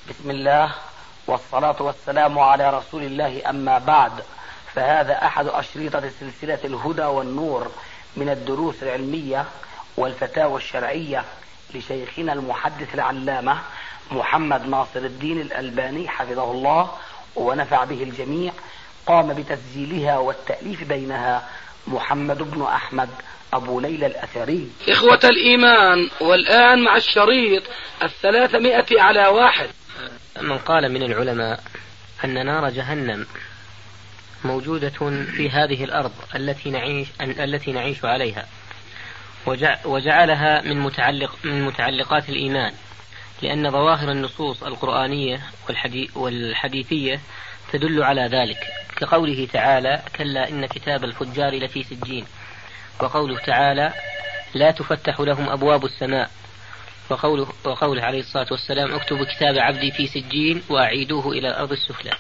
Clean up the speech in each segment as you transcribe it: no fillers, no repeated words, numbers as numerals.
بسم الله والصلاة والسلام على رسول الله، أما بعد، فهذا أحد أشريطة سلسلة الهدى والنور من الدروس العلمية والفتاوى الشرعية لشيخنا المحدث العلامة محمد ناصر الدين الألباني حفظه الله ونفع به الجميع. قام بتسجيلها والتأليف بينها محمد بن أحمد أبو ليلى الأثري. إخوة الإيمان، والآن مع الشريط 300 على 1. من قال من العلماء أن نار جهنم موجودة في هذه الأرض التي نعيش عليها، وجعلها من متعلقات الإيمان، لأن ظواهر النصوص القرآنية والحديثية تدل على ذلك، كقوله تعالى: كلا إن كتاب الفجار لفي سجين، وقوله تعالى: لا تفتح لهم أبواب السماء، وقوله عليه الصلاة والسلام: اكتبوا كتاب عبدي في سجين وأعيدوه إلى الأرض السفلى.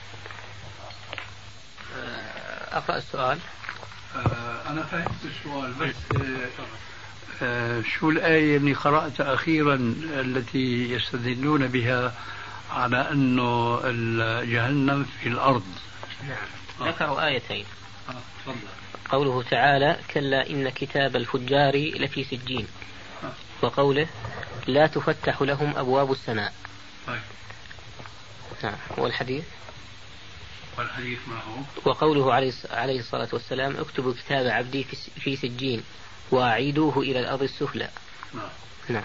أقرأ السؤال. أنا فهمت السؤال، بس شو الآية اللي قرأت أخيرا التي يستدلون بها على أنه جهنم في الأرض؟ نعم، ذكروا آيتين. قوله تعالى: كلا إن كتاب الفجار لفي سجين، وقوله: لا تفتح لهم أبواب السماء. نعم. والحديث ما هو؟ وقوله عليه الصلاة والسلام: اكتبوا كتاب عبدي في سجين وأعيدوه إلى الأرض السفلى. نعم.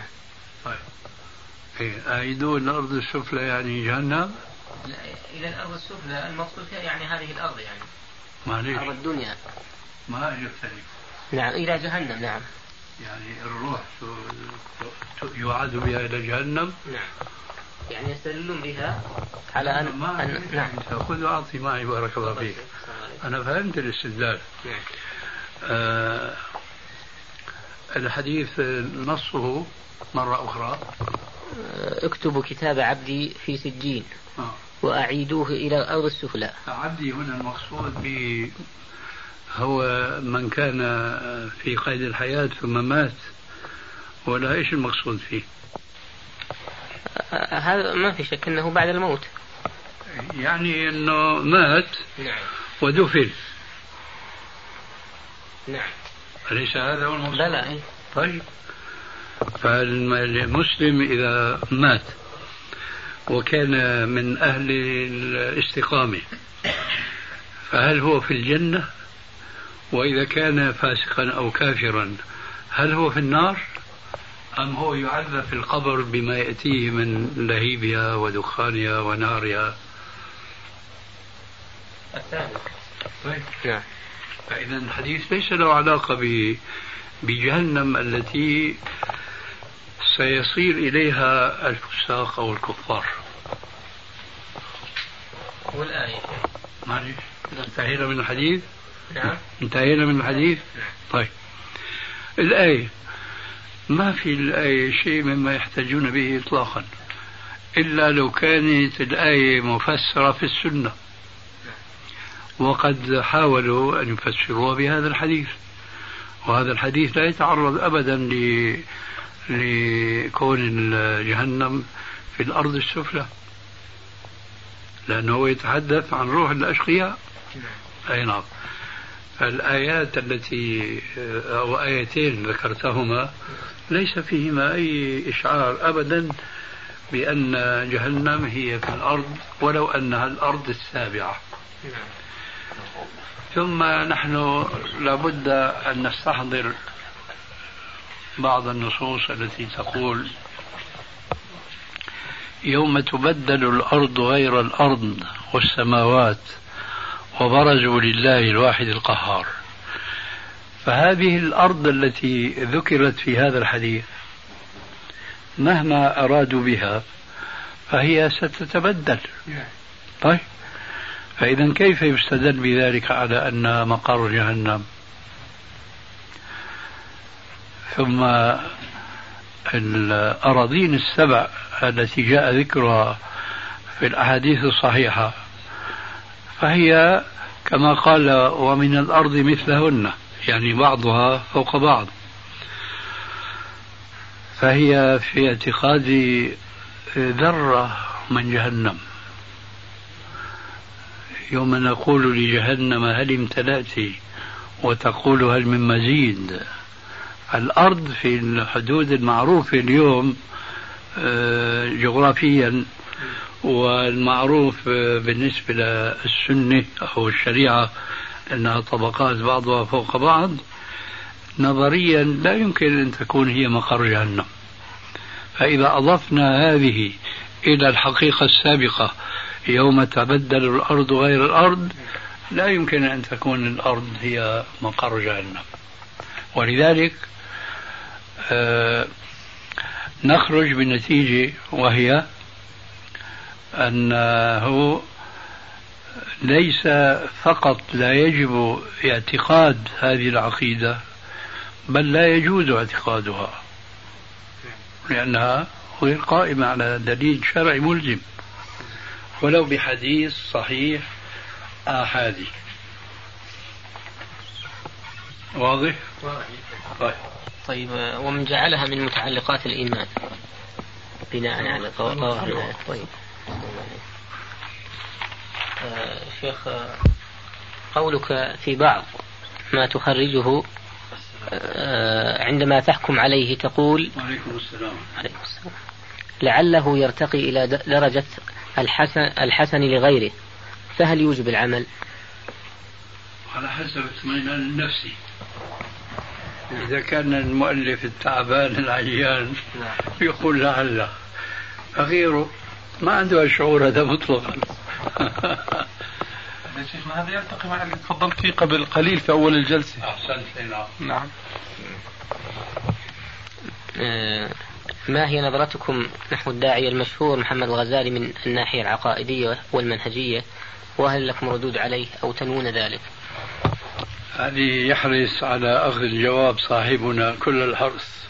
أعيدوه إلى الأرض السفلى يعني جهنم؟ لا، إلى الأرض السفلى المقصود يعني هذه الأرض، يعني معليش، أرض الدنيا. ما أجبتني. نعم، إلى جهنم. نعم، يعني الروح يعاد بها إلى جهنم. نعم، يعني يستدلون بها على أن نعم. خذ وأعطي معي، بارك الله فيك. أنا فهمت الاستدلال. نعم. الحديث نصه مرة أخرى: اكتبوا كتاب عبدي في سجين وأعيدوه إلى الأرض السفلى. عبدي هنا المقصود به هو من كان في قيد الحياة ثم مات، ولا إيش المقصود فيه؟ هذا ما في شك أنه بعد الموت، يعني أنه مات. نعم. ودفن. نعم. أليس هذا هو المقصود؟ لا. طيب، فالمسلم إذا مات وكان من أهل الاستقامة فهل هو في الجنة؟ وإذا كان فاسقا أو كافرا هل هو في النار؟ أم هو يعذب في القبر بما يأتيه من لهيبها ودخانها ونارها؟ الثالث. طيب. نعم. فإذا الحديث ليس له علاقة بجهنم التي سيصير إليها الفساق أو الكفار. والآية. معلش، انتهينا من الحديث. نعم. انتهينا من الحديث. طيب، الآية ما في الآية شيء مما يحتاجون به إطلاقا، إلا لو كانت الآية مفسرة في السنة، وقد حاولوا أن يفسروها بهذا الحديث، وهذا الحديث لا يتعرض أبدا لكون جهنم في الأرض السفلى، لأنه يتحدث عن روح الأشقياء. أي نعم. الآيات التي أو آيتين ذكرتهما ليس فيهما أي إشعار أبدا بأن جهنم هي في الأرض، ولو أنها الأرض السابعة. ثم نحن لابد أن نستحضر بعض النصوص التي تقول: يوم تبدل الأرض غير الأرض والسماوات وبرزوا لله الواحد القهار. فهذه الأرض التي ذكرت في هذا الحديث مهما أرادوا بها فهي ستتبدل. طيب، فإذا كيف يستدل بذلك على أن مقر جهنم؟ ثم الأراضين السبع التي جاء ذكرها في الأحاديث الصحيحة فهي كما قال: ومن الأرض مثلهن، يعني بعضها فوق بعض. فهي في اعتقادي ذرة من جهنم. يوم نقول لجهنم هل امتلأت وتقول هل من مزيد. الأرض في الحدود المعروفة اليوم جغرافيا، والمعروف بالنسبة للسنة أو الشريعة أنها طبقات بعضها فوق بعض، نظريا لا يمكن أن تكون هي مقر جهنم. فإذا أضفنا هذه إلى الحقيقة السابقة يوم تبدل الأرض غير الأرض، لا يمكن أن تكون الأرض هي مقر جهنم. ولذلك نخرج بالنتيجة، وهي أنه ليس فقط لا يجب اعتقاد هذه العقيدة، بل لا يجوز اعتقادها، لأنها غير قائمة على دليل شرعي ملزم ولو بحديث صحيح آحادي. واضح؟ طيب، ومن جعلها من متعلقات الإيمان بناء على ظواهر الآية. طيب شيخ، قولك في بعض ما تخرجه عندما تحكم عليه تقول عليكم السلام لعله يرتقي إلى درجة الحسن لغيره، فهل يوجب العمل؟ على حسب اطمئنان النفسي. إذا كان المؤلف التعبان العيان يقول لعله، فغيره ما عنده الشعور هذا مطلقا. شيخنا هذا يلتقي مع اللي تفضلت فيه قبل قليل في أول الجلسة. أحسنت. نعم. ما هي نظرتكم نحو الداعية المشهور محمد الغزالي من الناحية العقائدية والمنهجية، وهل لكم ردود عليه أو تنوون ذلك؟ هذه يحرص على أخذ الجواب صاحبنا كل الحرص.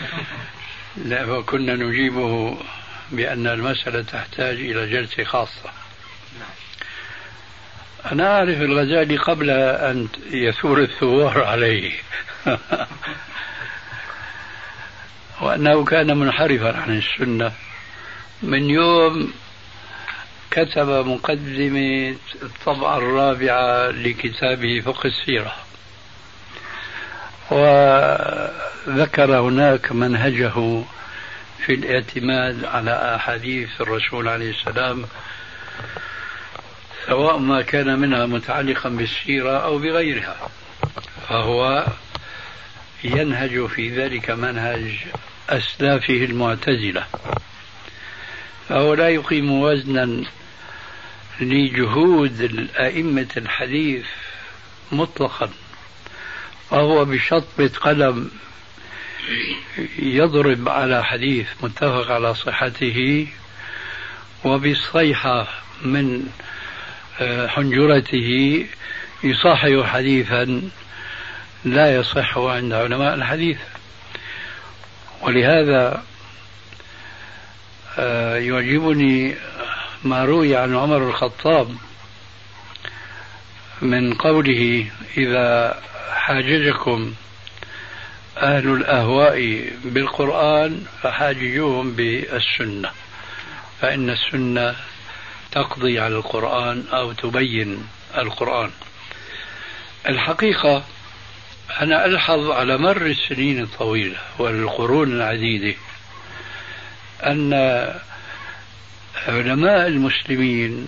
وكنا نجيبه بأن المسألة تحتاج إلى جلسة خاصة. أنا أعرف الغزالي قبل أن يثور الثوار عليه وأنه كان منحرفا عن السنة من يوم كتب مقدمة الطبعة الرابعة لكتابه فقه السيرة، وذكر هناك منهجه في الاعتماد على أحاديث الرسول عليه السلام، سواء ما كان منها متعلقا بالسيرة أو بغيرها، فهو ينهج في ذلك منهج أسلافه المعتزلة، فهو لا يقيم وزنا لجهود الأئمة الحديث مطلقا، فهو بشطبة قلم يضرب على حديث متفق على صحته، وبالصيحة من حنجرته يصحح حديثا لا يصح عند علماء الحديث. ولهذا يعجبني ما روي عن عمر الخطاب من قوله: إذا حاججكم أهل الأهواء بالقرآن فحاججوهم بالسنة، فإن السنة تقضي على القرآن أو تبين القرآن. الحقيقة أنا ألحظ على مر السنين الطويلة والقرون العديدة أن علماء المسلمين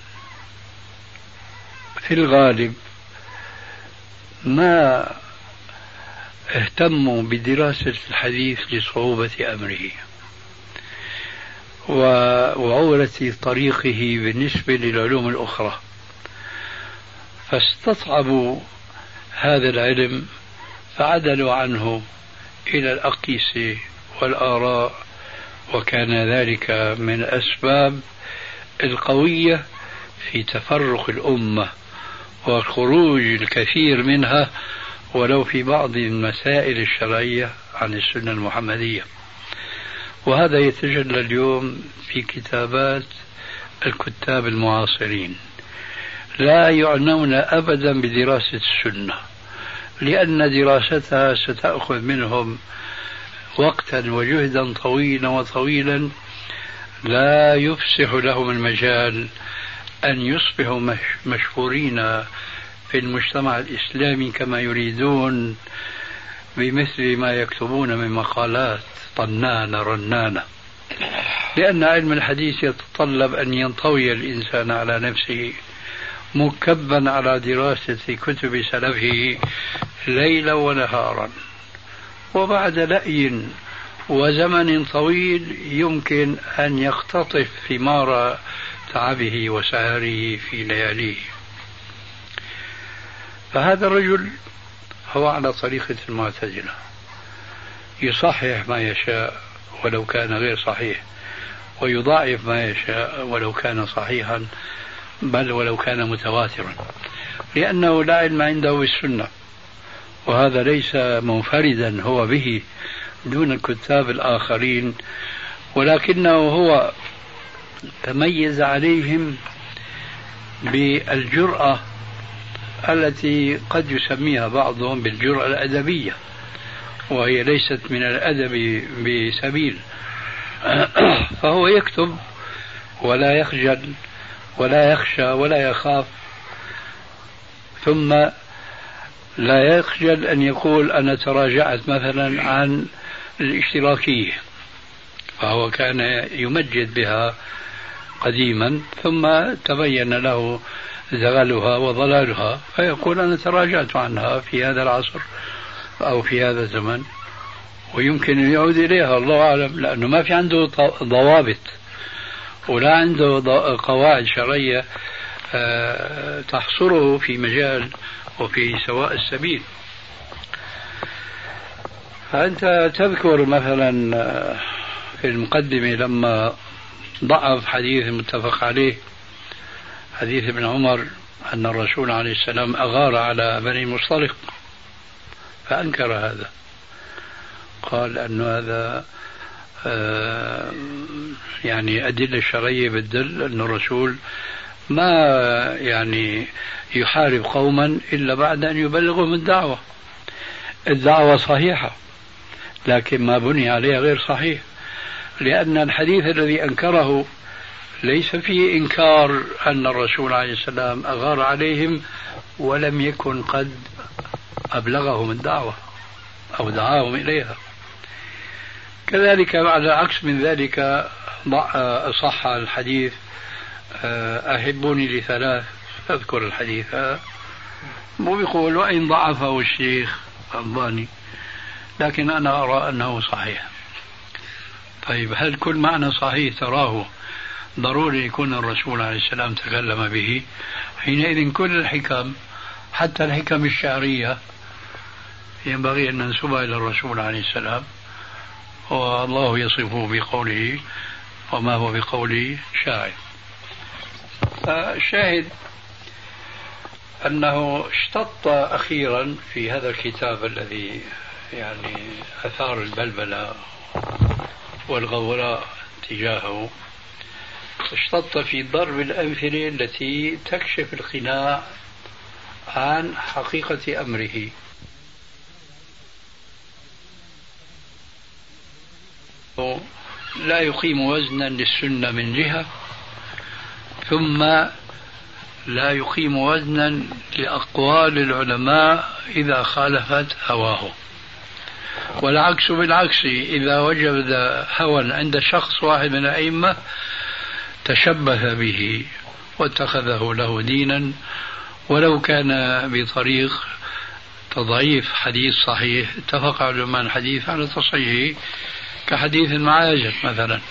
في الغالب ما اهتموا بدراسة الحديث لصعوبة أمره وعورة طريقه بالنسبة للعلوم الأخرى، فاستصعبوا هذا العلم فعدلوا عنه إلى الأقيسة والآراء، وكان ذلك من الأسباب القوية في تفرق الأمة وخروج الكثير منها ولو في بعض المسائل الشرعية عن السنة المحمدية. وهذا يتجلى اليوم في كتابات الكتاب المعاصرين، لا يعنون أبدا بدراسة السنة، لأن دراستها ستأخذ منهم وقتا وجهدا طويلا لا يفسح لهم المجال أن يصبحوا مشهورين في المجتمع الإسلامي كما يريدون بمثل ما يكتبون من مقالات طنانة رنانة، لأن علم الحديث يتطلب أن ينطوي الإنسان على نفسه مكبا على دراسة كتب سلفه ليلا ونهارا، وبعد لأي وزمن طويل يمكن أن يختطف ثمار تعبه وسهره في لياليه. فهذا الرجل هو على طريقة المعتزلة، يصحح ما يشاء ولو كان غير صحيح، ويضاعف ما يشاء ولو كان صحيحا، بل ولو كان متواترا، لأنه لا علم عنده بالسنة، وهذا ليس منفردا هو به دون الكتاب الآخرين، ولكنه هو تميز عليهم بالجرأة التي قد يسميها بعضهم بالجرأة الأدبية، وهي ليست من الأدب بسبيل. فهو يكتب ولا يخجل ولا يخشى ولا يخاف، ثم لا يخجل أن يقول أنا تراجعت مثلا عن الاشتراكية، فهو كان يمجد بها قديما ثم تبين له زغلها وضلالها، فيقول أنا تراجعت عنها في هذا العصر أو في هذا الزمن، ويمكن أن يعود إليها الله أعلم، لأنه ما في عنده ضوابط ولا عنده قواعد شرعية تحصره في مجال وفي سواء السبيل. فأنت تذكر مثلا في المقدمة لما ضعف حديث متفق عليه، حديث ابن عمر أن الرسول عليه السلام أغار على بني المصطلق، فأنكر هذا، قال أن هذا يعني أدلة شرعية بتدل أن الرسول ما يعني يحارب قوما إلا بعد أن يبلغهم الدعوة صحيحة، لكن ما بني عليها غير صحيح، لأن الحديث الذي أنكره ليس فيه إنكار أن الرسول عليه السلام أغار عليهم ولم يكن قد أبلغهم الدعوة أو دعاهم إليها. كذلك على العكس من ذلك صح الحديث أحبوني لثلاث، أذكر الحديث ويقول وإن ضعفه الشيخ الألباني لكن أنا أرى أنه صحيح. طيب هل كل معنى صحيح تراه ضروري يكون الرسول عليه السلام تكلم به؟ حينئذ كل الحكم حتى الحكم الشعرية ينبغي أن ننسبها إلى الرسول عليه السلام، والله يصفه بقوله وما هو بقول شاعر. فالشاهد أنه اشتط أخيرا في هذا الكتاب الذي يعني أثار البلبلة والغوراء تجاهه، اشتط في ضرب الأمثلة التي تكشف القناع عن حقيقة أمره. لا يقيم وزنا للسنة من جهة، ثم لا يقيم وزنا لأقوال العلماء إذا خالفت هواه، والعكس بالعكس، إذا وجد هوى عند شخص واحد من الأئمة تشبه به واتخذه له دينا، ولو كان بطريق تضعيف حديث صحيح اتفق علماء الحديث على تصحيحه كحديث المعاجم مثلا.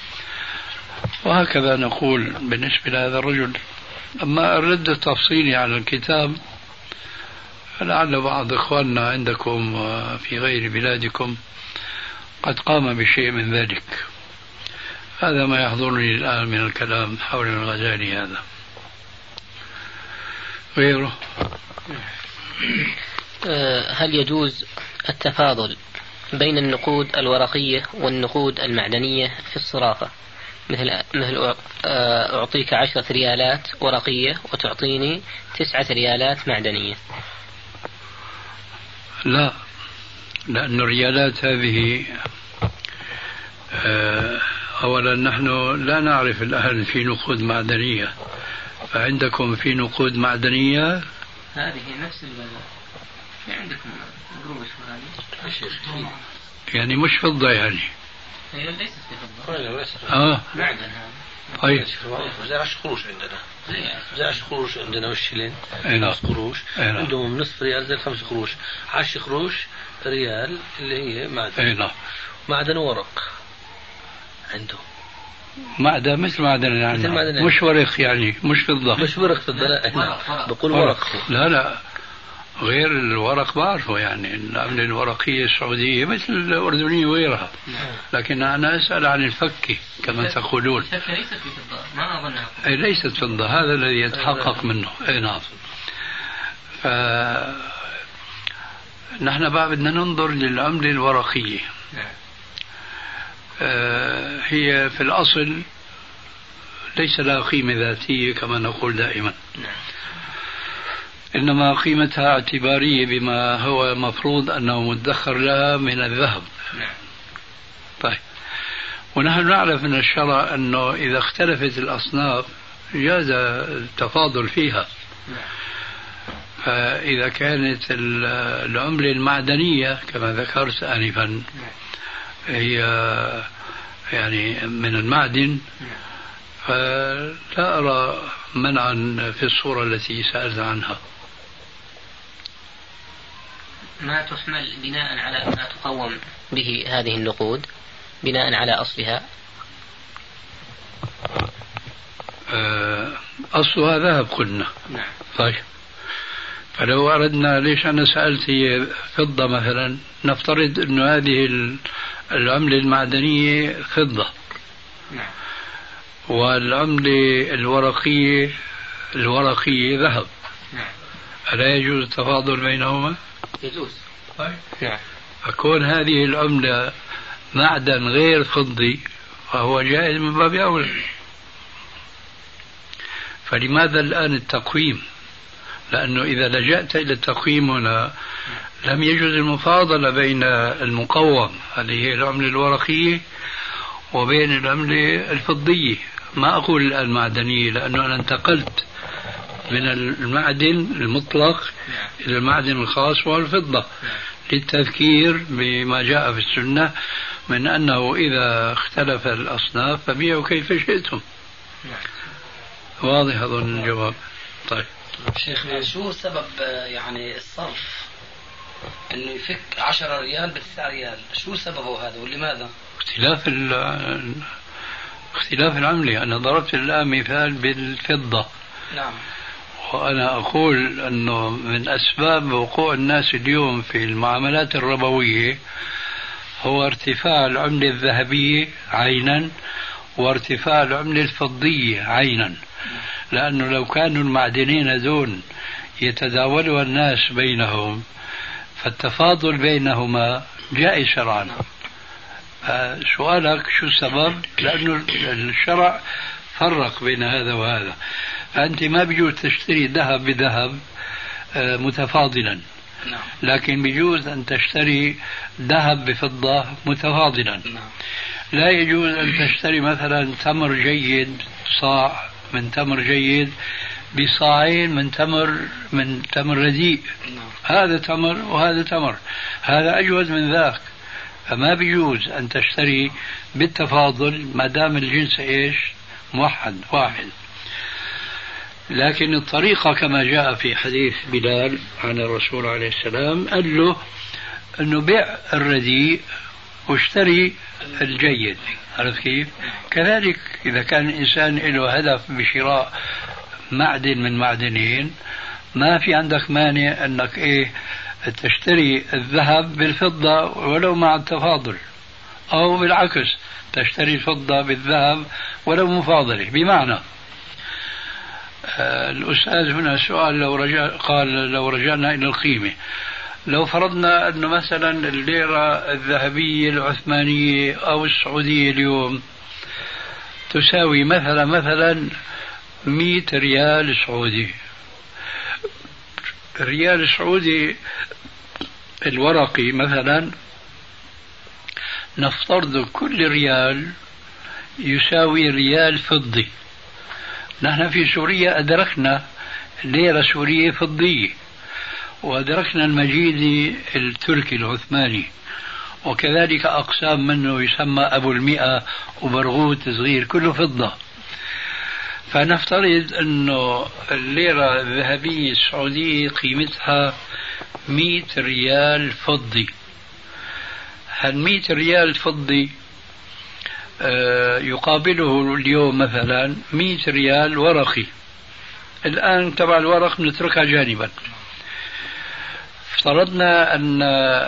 وهكذا نقول بالنسبة لهذا الرجل. أما الرد التفصيلي على الكتاب فلعل بعض إخواننا عندكم في غير بلادكم قد قام بشيء من ذلك. هذا ما يحضرني الآن من الكلام حول الغزالي. هذا غيره. هل يجوز التفاضل بين النقود الورقية والنقود المعدنية في الصرافة، مثل أعطيك 10 ريالات ورقية وتعطيني 9 ريالات معدنية؟ لا، لأن الريالات هذه أولا نحن لا نعرف الآن في نقود معدنية، فعندكم في نقود معدنية؟ هذه نفس في عندكم قروش وهذه يعني مش فضة يعني؟ هي ليست بفضة. معدن هذا. طيب زي 10 قروش عندنا، زي 10 قروش عندنا والشلين نعم. 5 قروش عندهم نصف ريال زي 5 قروش، 10 قروش ريال اللي هي معدن. نعم. معدن ورق عندهم، معدن مثل معدن يعني مش ورق يعني مش فضة. مش ورق فضة، لا بقول ورق. لا غير الورق بعرفه، يعني العملة الورقية السعودية مثل الأردنية وغيرها، لكن أنا أسأل عن الفكة كما تقولون. الفكة ليست بفضة، ما أظنها. ليست فضة، هذا الذي يتحقق منه. نعم. نحن بقى بدنا ننظر للعملة الورقية. هي في الأصل ليس لها قيمة ذاتية كما نقول دائما، إنما قيمتها اعتبارية بما هو مفروض أنه مدخر لها من الذهب. طيب، ونحن نعرف من الشرع أنه إذا اختلفت الأصناف جاز التفاضل فيها. فإذا كانت العملة المعدنية كما ذكرت آنفا هي يعني من المعدن، فلا أرى منعا في الصورة التي سألت عنها. ما تحمل بناء على ما تقوم به هذه النقود بناء على أصلها؟ أصلها ذهب قلنا. نعم. طيب، فلو أردنا، ليش أنا سألت هي فضة مثلا، نفترض أنه هذه العملة المعدنية فضة. نعم. والعملة الورقية ذهب. نعم. ألا يجوز التفاضل بينهما؟ يجوز. طيب. نعم. فكون هذه العملة معدن غير فضي فهو جائز من باب أولى. فلماذا الآن التقويم؟ لأنه إذا لجأت إلى التقويم هنا لم يجوز المفاضلة بين المقوم اللي هي العملة الورقية وبين العملة الفضية. ما أقول الآن المعدنية، لأنه أنا انتقلت من المعدن المطلق إلى المعدن الخاص والفضة للتذكير بما جاء في السنة من أنه إذا اختلف الأصناف فبيعوا كيف شئتم. واضح أظن الجواب. طيب شيخنا، شو سبب يعني الصرف انه يفك 10 ريال ب9 ريال؟ شو سببه هذا ولماذا؟ اختلاف العملة. أنا ضربت الآن مثال بالفضة. نعم. وأنا أقول أنه من أسباب وقوع الناس اليوم في المعاملات الربوية هو ارتفاع العملة الذهبية عينا وارتفاع العملة الفضية عينا، لأنه لو كانوا المعدنين دون يتداولها الناس بينهم فالتفاضل بينهما جائز شرعا. سؤالك شو السبب؟ لأنه الشرع فرق بين هذا وهذا. أنت ما بيجوز تشتري ذهب بذهب متفاضلا، لكن بيجوز أن تشتري ذهب بفضة متفاضلا. لا يجوز أن تشتري مثلا تمر جيد، صاع من تمر جيد بصاعين من تمر رديء. هذا تمر وهذا تمر، هذا أجود من ذاك. فما بيجوز أن تشتري بالتفاضل ما دام الجنس إيش؟ موحد واحد. لكن الطريقة كما جاء في حديث بلال عن الرسول عليه السلام قال له أنه بيع الرديء واشتري الجيد. عرفت كيف؟ كذلك إذا كان الإنسان له هدف بشراء معدن من معدنين ما في عندك مانع أنك تشتري الذهب بالفضة ولو مع التفاضل، أو بالعكس تشتري الفضة بالذهب ولو مفاضلة. بمعنى الأستاذ هنا سؤال لو رجعنا إلى القيمة، لو فرضنا أنه مثلا الليرة الذهبية العثمانية أو السعودية اليوم تساوي مثلا 100 ريال سعودي. الريال السعودي الورقي مثلا نفترض كل ريال يساوي ريال فضي. نحن في سوريا أدركنا ليرة سورية فضية، وأدركنا المجيدي التركي العثماني، وكذلك أقسام منه يسمى أبو المئة وبرغوث صغير كله فضة. فنفترض أنه الليرة الذهبية السعودية قيمتها 100 ريال فضي. هال 100 ريال فضي يقابله اليوم مثلا 100 ريال ورقي. الآن تبع الورق نتركها جانبا. افترضنا أن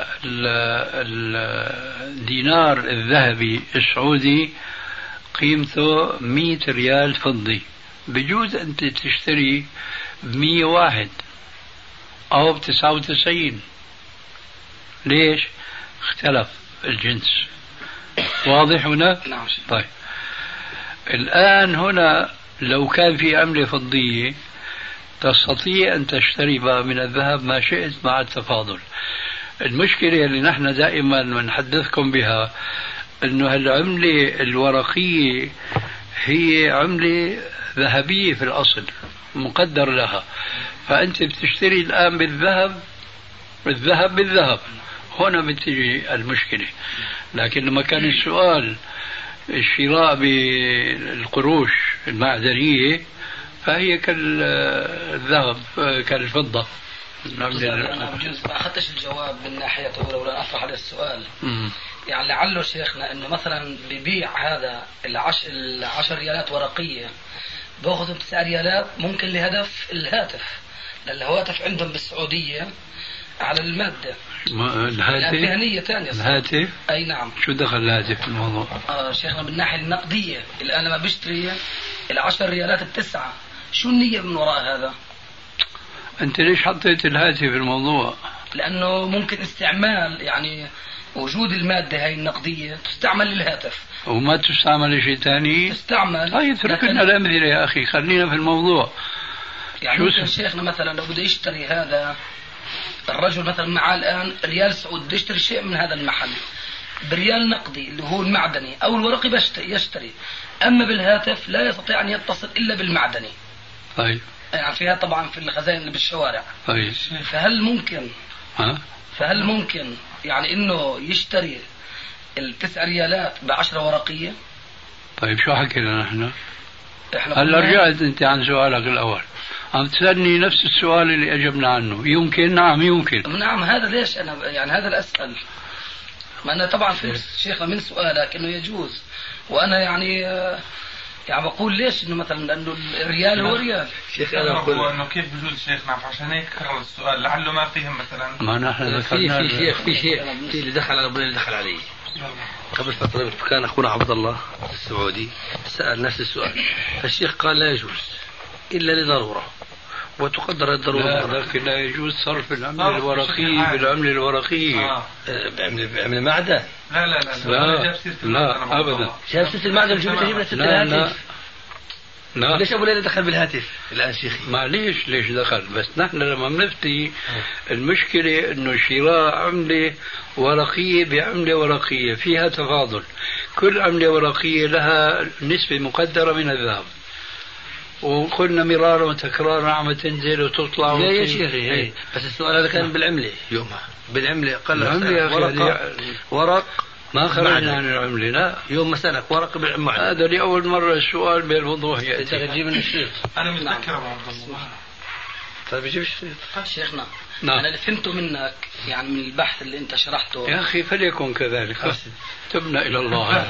الدينار الذهبي السعودي قيمته 100 ريال فضي. بجوز أنت تشتري 101 أو 99. ليش؟ اختلف الجنس. واضح هنا؟ نعم. طيب الآن هنا لو كان في عملة فضية تستطيع أن تشتري من الذهب ما شئت مع التفاضل. المشكلة اللي نحن دائما نحدثكم بها أنه العملة الورقية هي عملة ذهبية في الأصل مقدر لها، فأنت بتشتري الآن بالذهب. هنا بتجي المشكلة. لكن لما كان السؤال الشراء بالقروش المعدنية فهي كالذهب كالفضة. أنا بجوز ما أخذتش الجواب من ناحية ولولا أطرح على السؤال. يعني لعله شيخنا أنه مثلا ببيع هذا 10 ريالات ورقية بأخذ 9 ريالات ممكن لهدف الهاتف، لأن الهواتف عندهم بالسعودية على المادة الهاتف مهنية ثانية. الهاتف؟ أي نعم. شو دخل الهاتف في الموضوع؟ شيخنا بالناحية النقدية الآن لما بشتري 10 ريالات ال9 شو النية من وراء هذا؟ أنت ليش حطيت الهاتف في الموضوع؟ لأنه ممكن استعمال يعني وجود المادة هاي النقدية تستعمل للهاتف وما تستعمل شيء ثاني. تستعمل. طيب اتركنا الأمثلة يا أخي، خلينا في الموضوع. يعني ممكن شيخنا مثلا لو بده يشتري هذا الرجل مثلا معاه الآن ريال سعودي بده يشتري شيء من هذا المحل بريال نقدي اللي هو المعدني أو الورقي يشتري، أما بالهاتف لا يستطيع أن يتصل إلا بالمعدني. طيب يعني فيها طبعا في الخزائن اللي بالشوارع. طيب فهل ممكن يعني إنه يشتري 9 ريالات ب10 ورقية؟ طيب شو حكينا نحن؟ هلا رجعت أنت عن سؤالك الأول، عم تسألني نفس السؤال اللي أجبنا عنه. يمكن؟ نعم يمكن. نعم. هذا ليش أنا يعني هذا الأسأل، ما أنا طبعا في شيخنا من سؤالك إنه يجوز، وأنا يعني بقول ليش إنه مثلا لأنه الريال هو ريال. شيخ أنا أقول إنه كيف بجوز شيخ. نعم عشان هيك كرر السؤال لعله ما فهم مثلا. ما نحن في شيء اللي دخل على اللي دخل علي قبل فترة. كان أخونا عبد الله السعودي سأل نفس السؤال، فالشيخ قال لا يجوز إلا لضرورة وتقدر الضرورة. لكن لا يجوز صرف العملة الورقية بالعملة الورقية. بعمل معدن. لا أبدا. جاب سيرة المعدن جبنا سيرة الهاتف. لا ليش أبو ليلى دخل بالهاتف الآن شيخي؟ معليش ليش دخل، بس نحن لما بنفتي المشكلة إنه شراء عملة ورقية بعملة ورقية فيها تفاضل. كل عملة ورقية لها نسبة مقدرة من الذهب، وقلنا مرارا وتكرارا عم تنزل وتطلع. لا يا شيخي بس السؤال هذا كان بالعملة يومها. بالعملة قال ورق ما خرجنا عن العملة. لا يوم مسألة ورق بالعملة. هذا لأول مرة السؤال بالوضوح يأتي. تجيب من الشيخ. أنا متذكر أبو عبد الله. طيب يجيب شيخنا. نعم. أنا اللي فهمته منك يعني من البحث اللي أنت شرحته يا أخي فليكن كذلك. تبنا إلى الله.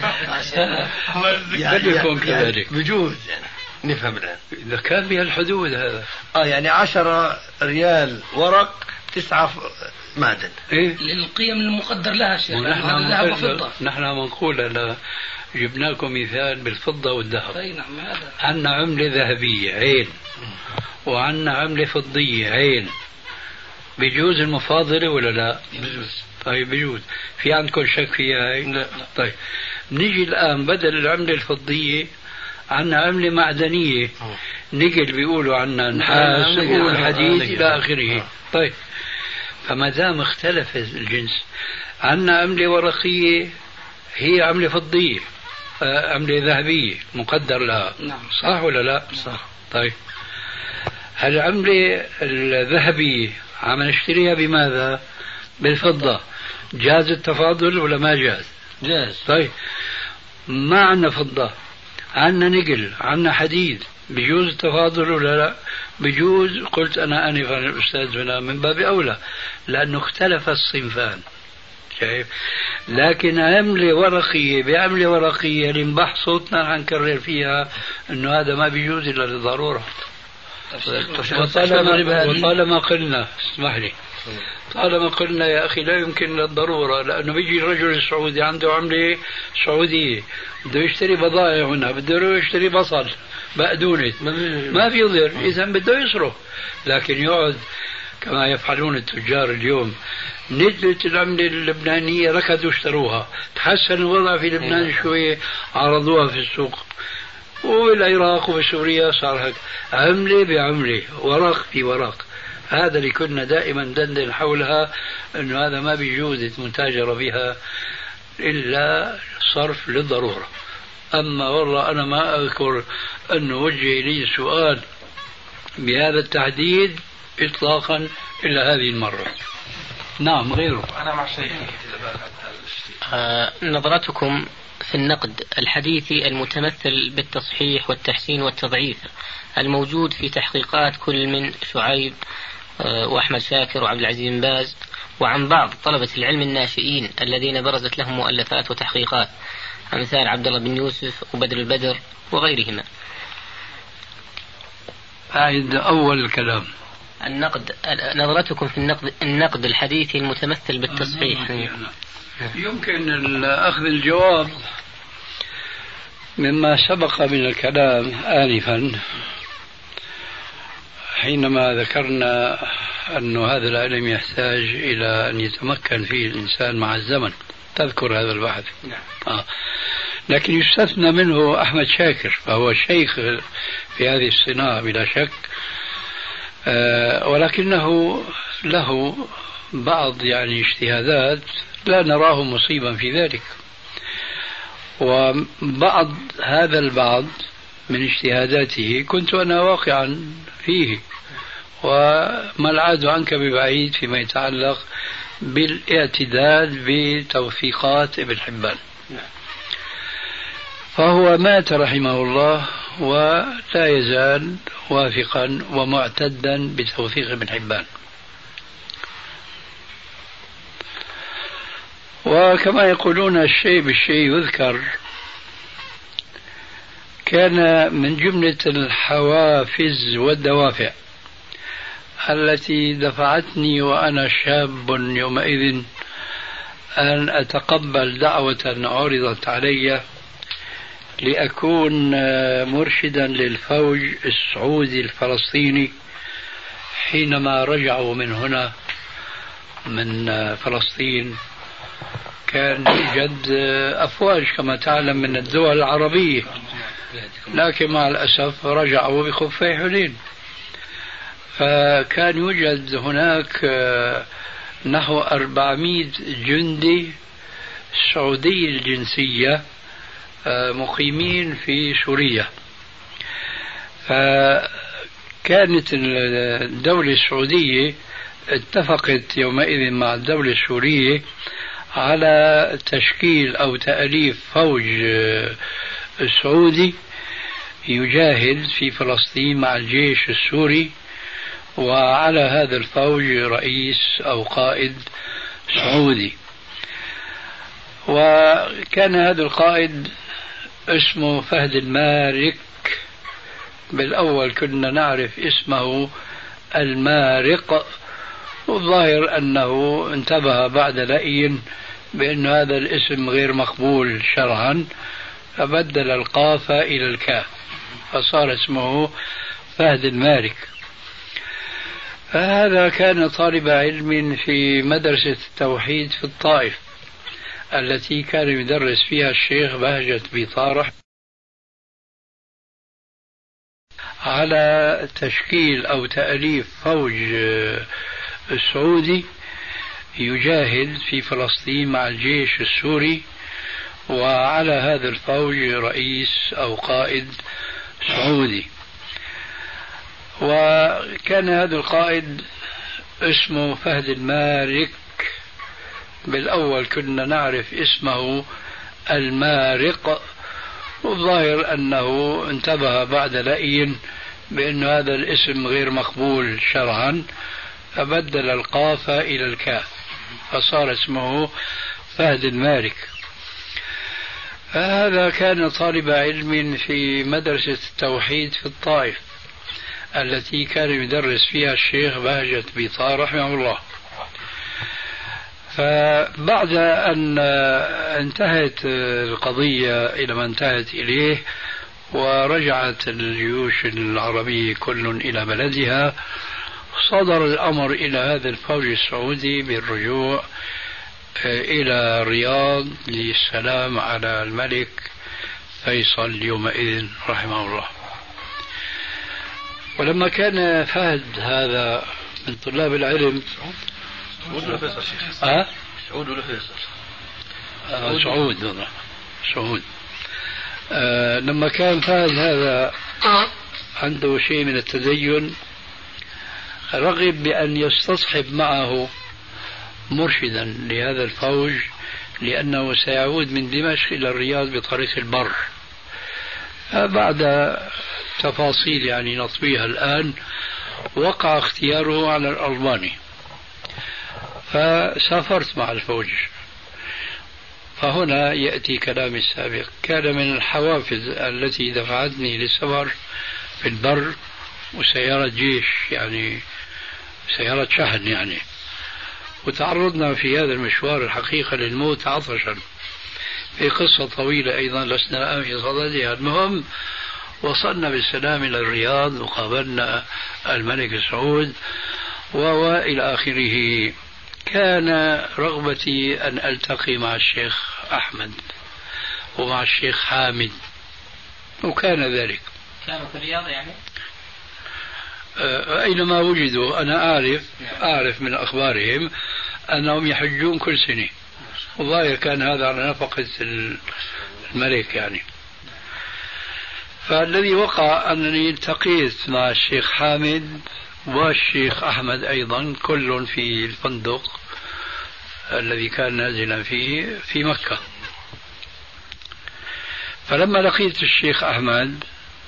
فليكن كذلك. بجوز يعني نفهم الآن إذا كان بهالحدود هذا. يعني 10 ريال ورق 9 معدن. إيه؟ للقيم المقدر لها شيخ. نحن منقول جبناكم مثال بالفضة والذهب. نعم. هذا عنا عملة ذهبية عين وعنا عملة فضية عين. بيجوز المفاضلة ولا لا؟ بيجوز. طيب بيجوز. في عندكم شك فيها هاي؟ لا. طيب نيجي الآن بدل العملة الفضية عنا عملة معدنية. نقل بيقولوا عنا نحاس والحديد إلى آخره. طيب فما دام اختلف الجنس، عنا عملة ورقية هي عملة فضية عملة ذهبية مقدر لها. نعم. صح ولا لا؟ صح. طيب هالعملة الذهبية عم نشتريها بماذا؟ بالفضة. جاز التفاضل ولا ما جاز؟ جاز. طيب ما عندنا فضة، عندنا نقل، عندنا حديد، بجوز التفاضل ولا لا؟ بجوز. قلت أنا آنفا الأستاذ هنا من باب أولى لأنه اختلف الصنفان. شايف؟ لكن عملة ورقية بعملة ورقية لنبح صوتنا حنكرر فيها أنه هذا ما بيجوز إلا للضرورة. وطالما قلنا، اسمح لي، طالما قلنا يا أخي لا يمكن للضرورة، لأنه بيجي الرجل السعودي عنده عملة سعودية بده يشتري بضائع هنا، بده يشتري بصل بقدونس، ما بيقدر، إذا بده يصرف. لكن يقعد كما يفعلون التجار اليوم، نزلت العملة اللبنانية ركضوا اشتروها، تحسن الوضع في لبنان شوية عرضوها في السوق، وبالعراق وبسوريا صار هيك، عملة بعملة، ورق في ورق. هذا اللي كنا دائما ندندن حولها، انه هذا ما بيجوز المتاجرة بها الا صرف للضرورة. اما والله انا ما اذكر انه وجه لي سؤال بهذا التحديد اطلاقا الا هذه المرة. نعم غيره. انا مع شيء. نظرتكم في النقد الحديثي المتمثل بالتصحيح والتحسين والتضعيف الموجود في تحقيقات كل من شعيب وأحمد شاكر وعبد العزيز بن باز، وعن بعض طلبة العلم الناشئين الذين برزت لهم مؤلفات وتحقيقات أمثال عبد الله بن يوسف وبدر البدر وغيرهما. أعد أول الكلام. النقد، نظرتكم في النقد الحديثي المتمثل بالتصحيح. يمكن أخذ الجواب مما سبق من الكلام آنفا حينما ذكرنا أن هذا العلم يحتاج إلى أن يتمكن فيه الإنسان مع الزمن. تذكر هذا البحث. لكن يستثنى منه أحمد شاكر، فهو شيخ في هذه الصناعة بلا شك، ولكنه له بعض اجتهادات لا نراه مصيبا في ذلك، وبعض هذا البعض من اجتهاداته كنت أنا واقعا فيه، وما العاد عنك ببعيد فيما يتعلق بالاعتداد بتوثيقات ابن حبان. فهو مات رحمه الله ولا يزال واثقا ومعتدا بتوثيق ابن حبان. وكما يقولون الشيء بالشيء يذكر، كان من جملة الحوافز والدوافع التي دفعتني وأنا شاب يومئذ أن أتقبل دعوة عرضت علي لأكون مرشدا للفوج السعودي الفلسطيني حينما رجعوا من هنا من فلسطين. كان يوجد أفواج كما تعلم من الدول العربية، لكن مع الأسف رجعوا بخفي حنين. فكان يوجد هناك نحو 400 جندي سعودي الجنسية مقيمين في سوريا. فكانت الدولة السعودية اتفقت يومئذ مع الدولة السورية على تشكيل أو تأليف فوج سعودي يجاهد في فلسطين مع الجيش السوري، وعلى هذا الفوج رئيس أو قائد سعودي. وكان هذا القائد اسمه فهد المارك. بالأول كنا نعرف اسمه المارق، والظاهر أنه انتبه بعد لئيم بأن هذا الاسم غير مقبول شرعا، فبدل القاف إلى الكاف فصار اسمه فهد المارك. فهذا كان طالب علم في مدرسة التوحيد في الطائف التي كان يدرس فيها الشيخ بهجة بيطارح على تشكيل أو تأليف فوج السعودي يجاهد في فلسطين مع الجيش السوري، وعلى هذا الفوج رئيس أو قائد سعودي. وكان هذا القائد اسمه فهد المارك. بالأول كنا نعرف اسمه المارق، والظاهر أنه انتبه بعد لئين بأن هذا الاسم غير مقبول شرعا، فبدل القاف إلى الكاف فصار اسمه فهد المارك. هذا كان طالب علم في مدرسة التوحيد في الطائف التي كان يدرس فيها الشيخ بهجة بيطار رحمه الله. فبعد أن انتهت القضية إلى ما انتهت إليه ورجعت الجيوش العربية كل إلى بلدها، صدر الأمر إلى هذا الفوج السعودي بالرجوع إلى الرياض للسلام على الملك فيصل يومئذ رحمه الله. ولما كان فهد هذا من طلاب العلم سعود ولا فيصل؟ سعود ولا فيصل؟ سعود. لما كان فهد هذا عنده شيء من التدين، رغب بأن يستصحب معه مرشدا لهذا الفوج، لأنه سيعود من دمشق إلى الرياض بطريق البر. بعد تفاصيل يعني نطويها الآن، وقع اختياره على الألباني، فسافرت مع الفوج. فهنا يأتي كلامي السابق. كان من الحوافز التي دفعتني للسفر في البر وسيارة جيش، يعني سيارة شحن يعني. وتعرضنا في هذا المشوار الحقيقة للموت عطشا، في قصة طويلة أيضا لسنا الآن في صددها. المهم وصلنا بالسلام إلى الرياض وقابلنا الملك سعود وإلى آخره. كان رغبتي أن ألتقي مع الشيخ أحمد ومع الشيخ حامد، وكان ذلك. كانوا في الرياض يعني؟ أينما وجدوا. أنا أعرف من أخبارهم أنهم يحجون كل سنة، والظاهر كان هذا على نفقة الملك يعني. فالذي وقع أنني التقيت مع الشيخ حامد والشيخ أحمد أيضا، كل في الفندق الذي كان نازلا فيه في مكة. فلما لقيت الشيخ أحمد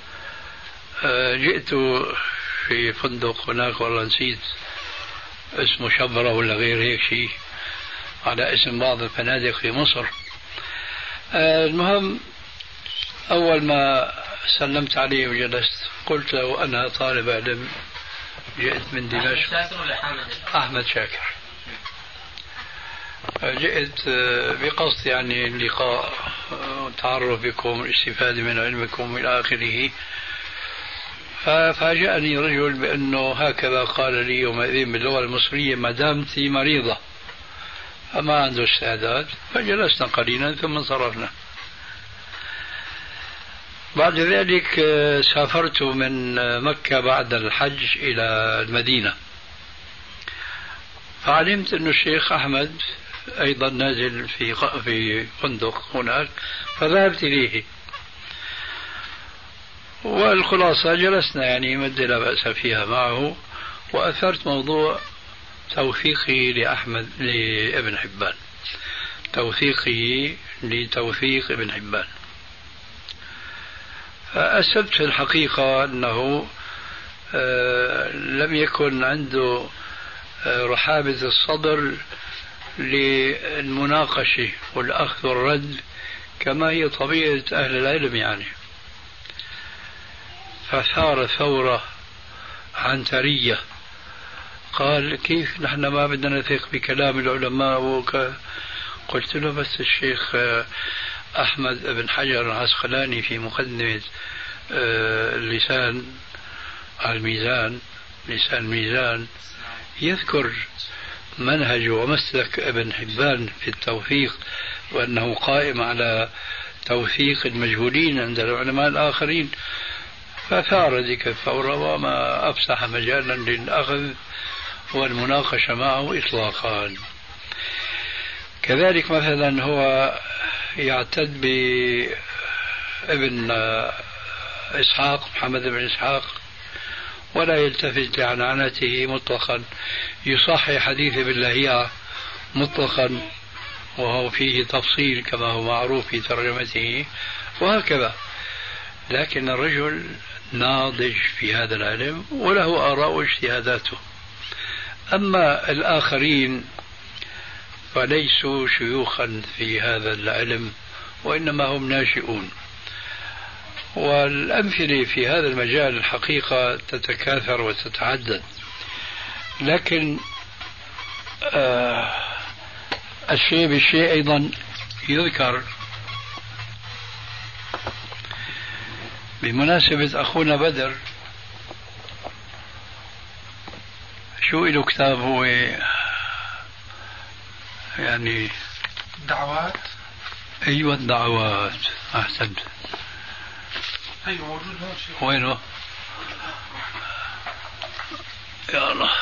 جئت في فندق هناك، والله نسيت اسمه، شبرة ولا غير هيك شيء، على اسم بعض الفنادق في مصر. المهم أول ما سلمت عليه وجلست قلت له أنا طالب علم جئت من دمشق. شاكر ولا حامد؟ أحمد شاكر. جئت بقصد يعني اللقاء والتعرف بكم والاستفادة من علمكم إلى آخره. ففاجأني رجل بأنه هكذا قال لي يومئذ باللغة المصرية: مدامتي مريضة، فما عنده استعداد. فجلسنا قليلا ثم انصرفنا. بعد ذلك سافرت من مكة بعد الحج إلى المدينة، فعلمت أن الشيخ أحمد أيضا نازل في فندق هناك، فذهبت إليه. والخلاصة جلسنا يعني مدة لا بأس فيها معه، وأثرت موضوع توثيقه لابن حبان، توثيقه لتوثيق ابن حبان. فأسبت في الحقيقة أنه لم يكن عنده رحابة الصدر للمناقشة والأخذ والرد كما هي طبيعة أهل العلم يعني. فثار ثورة عنترية، قال: كيف نحن ما بدنا نثق بكلام العلماء قلت له: بس الشيخ أحمد بن حجر العسقلاني في مقدمة لسان الميزان يذكر منهج ومسلك ابن حبان في التوثيق، وأنه قائم على توثيق المجهولين عند العلماء الآخرين. فثار ذيك الثورة وما أفسح مجالا للأخذ والمناقشة معه إطلاقا. كذلك مثلا هو يعتد بابن إسحاق محمد بن إسحاق ولا يلتفت لعنعنته مطلقا، يصحي حديث باللهيعة مطلقا وهو فيه تفصيل كما هو معروف في ترجمته وهكذا. لكن الرجل ناضج في هذا العلم وله آراء واجتهاداته. أما الآخرين فليسوا شيوخا في هذا العلم وإنما هم ناشئون، والأمثلة في هذا المجال الحقيقة تتكاثر وتتعدد. لكن الشيء بالشيء أيضا يذكر بمناسبة أخونا بدر، شو له كتاب هو يعني دعوات. أيوة الدعوات، أحسنت. أيوة موجود هون. وينه؟ يا الله.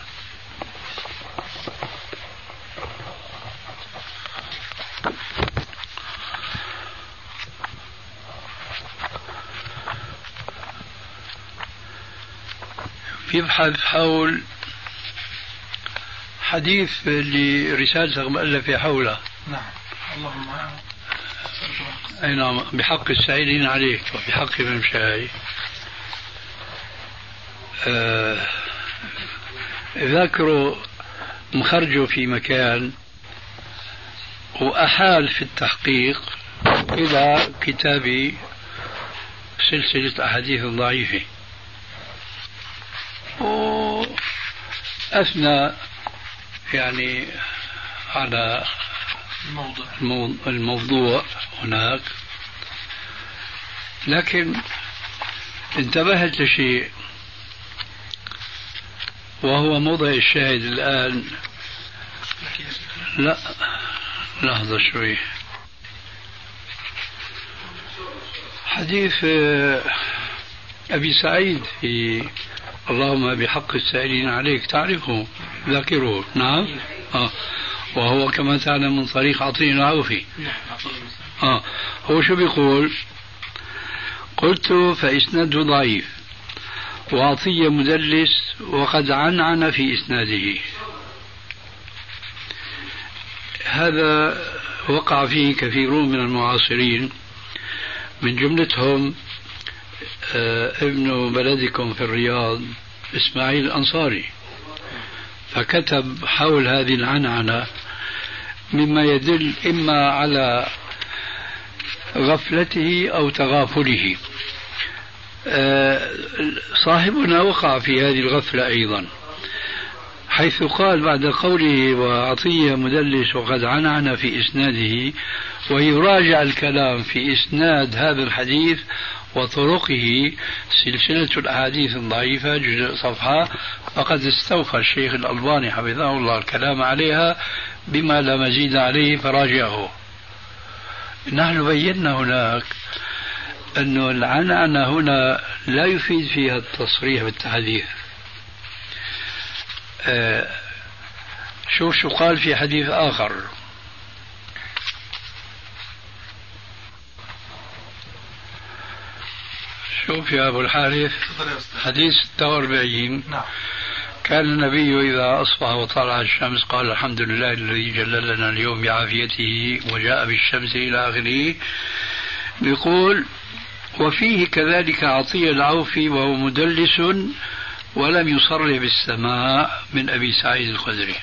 يبحث حول حديث لرسالة مؤلفة حوله. نعم. اللهم أي نعم. بحق السائلين عليك وبحق من شاء. ذاكروا مخرجه في مكان وأحال في التحقيق إلى كتاب سلسلة أحاديث ضعيفة، وأثنى يعني على الموضوع هناك. لكن انتبهت لشيء وهو موضع الشاهد الآن. لا لحظة شوي. حديث أبي سعيد في اللهم بحق السائلين عليك، تعرفه ذاكره؟ نعم. وهو كما تعلم من طريق عطية العوفي. هو شو بيقول؟ قلت فإسناده ضعيف وعطية مدلس وقد عنعن في إسناده. هذا وقع فيه كثيرون من المعاصرين، من جملتهم ابن بلدكم في الرياض إسماعيل الأنصاري، فكتب حول هذه العنعنة مما يدل إما على غفلته أو تغافله. صاحبنا وقع في هذه الغفلة أيضا، حيث قال بعد قوله وعطية مدلس وقد عنعن في إسناده، ويراجع الكلام في إسناد هذا الحديث وطرقه سلسلة الأحاديث الضعيفة جزء صفحة، فقد استوفى الشيخ الألباني حفظه الله الكلام عليها بما لا مزيد عليه فراجعه. نحن بينا هناك أن العنعنة هنا لا يفيد فيها التصريح بالتحديث. شو قال في حديث آخر؟ شوف يا أبو الحارث، حديث 46. نعم. كان النبي إذا أصبح وطلع الشمس قال الحمد لله الذي جللنا اليوم بعافيته وجاء بالشمس إلى آخره. يقول وفيه كذلك عطية العوفي وهو مدلس ولم يصرح بالسماع من أبي سعيد الخدري.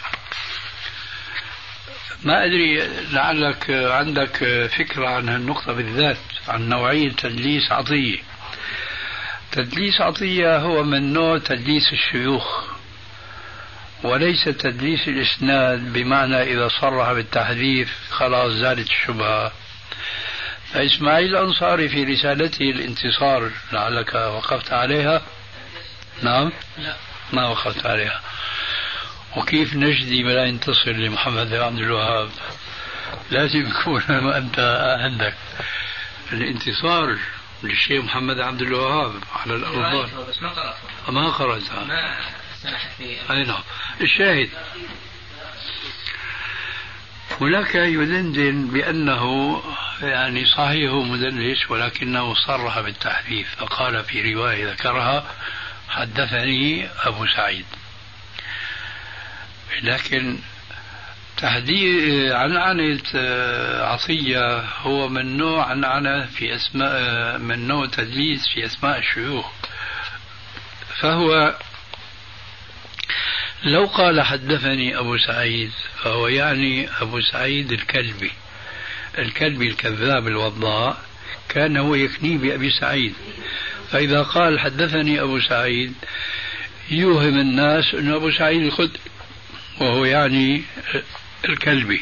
ما أدري لعلك عندك فكرة عن النقطة بالذات، عن نوعية تدليس عطية. تدليس عطية هو من نوع تدليس الشيوخ، وليس تدليس الإسناد بمعنى إذا صرح بالتحديث خلاص زالت الشبهة. فإسماعيل الأنصاري في رسالته الانتصار لعلك وقفت عليها. نعم. لا ما وقفت عليها. وكيف نجدي ولا ينتصر لمحمد بن عبد الوهاب؟ لازم يكون أنت عندك الانتصار للشيخ محمد عبد الوهاب على الأرض. بس ما قرأتها. ما قرأتها. ما سمحت لي. أي نعم. الشاهد هناك يدندن بأنه يعني صحيح هو مدلس ولكنه صرح بالتحديث، فقال في رواية ذكرها حدثني أبو سعيد. لكن تحديد عنعنة عطية هو من نوع عنعنة في أسماء، من نوع تدليس في أسماء الشيوخ. فهو لو قال حدثني أبو سعيد فهو يعني أبو سعيد الكلبي الكذاب الوضاء، كان هو يكنيه بأبي سعيد. فإذا قال حدثني أبو سعيد يوهم الناس أن أبو سعيد الخدري، وهو يعني الكلبي.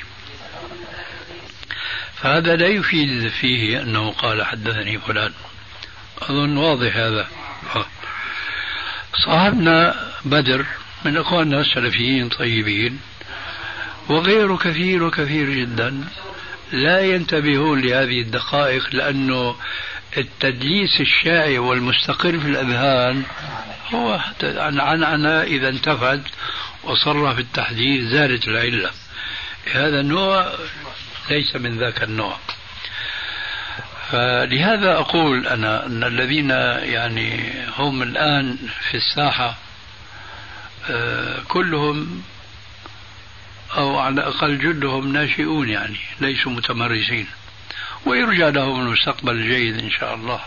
فهذا لا يفيد فيه أنه قال حدثني فلان. أظن واضح هذا. صاحبنا بدر من أخواننا السلفيين طيبين وغيره كثير جدا لا ينتبهون لهذه الدقائق، لأنه التدليس الشائع والمستقر في الأذهان هو عنعنة إذا انتفت وصرح في التحديث زالت العلة. هذا النوع ليس من ذاك النوع. فلهذا أقول أنا أن الذين يعني هم الآن في الساحة كلهم أو على الأقل جلهم ناشئون، يعني ليسوا متمرسين، ويرجى لهم المستقبل الجيد إن شاء الله.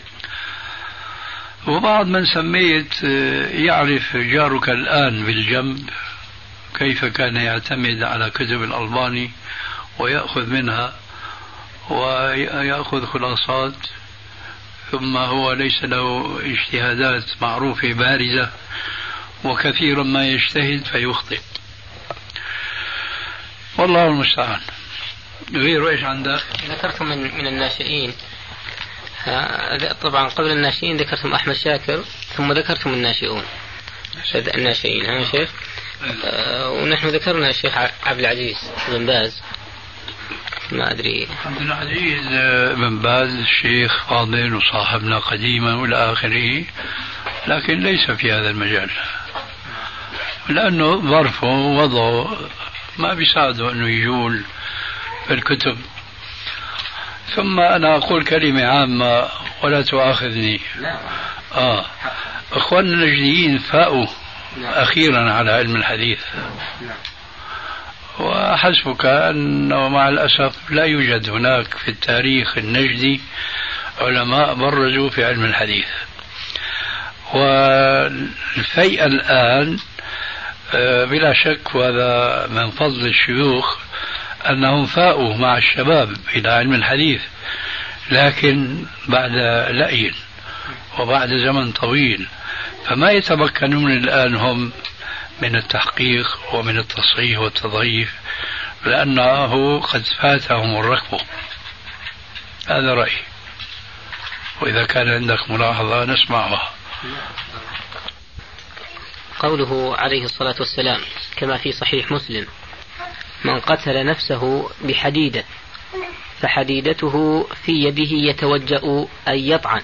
وبعض من سميت يعرف جارك الآن بالجنب كيف كان يعتمد على كتب الألباني ويأخذ منها ويأخذ خلاصات، ثم هو ليس له اجتهادات معروفة بارزة، وكثيرا ما يجتهد فيخطئ. والله المستعان. غير ايش عندك؟ ذكرتم من الناشئين، طبعا قبل الناشئين ذكرتم أحمد شاكر، ثم ذكرتم الناشئين ها شيخ. ونحن ذكرنا الشيخ عبد العزيز بن باز، ما أدري. عبد العزيز بن باز الشيخ فاضل وصاحبنا قديما والى آخره، لكن ليس في هذا المجال، لأنه ظرفه ووضعه ما بيساعده أنه يجول في الكتب. ثم أنا أقول كلمة عامة ولا تؤاخذني. أخواننا النجديين فاؤوا أخيرا على علم الحديث، وحسبك أنه مع الأسف لا يوجد هناك في التاريخ النجدي علماء برزوا في علم الحديث. والفيء الآن بلا شك، وهذا من فضل الشيوخ أنهم فاؤوا مع الشباب إلى علم الحديث، لكن بعد لأي وبعد زمن طويل، فما يتمكنون الآن هم من التحقيق ومن التصحيح والتضعيف، لأنه قد فاتهم الركب. هذا رأيي، وإذا كان عندك ملاحظة نسمعها. قوله عليه الصلاة والسلام كما في صحيح مسلم: من قتل نفسه بحديدة فحديدته في يده يتوجأ أي يطعن،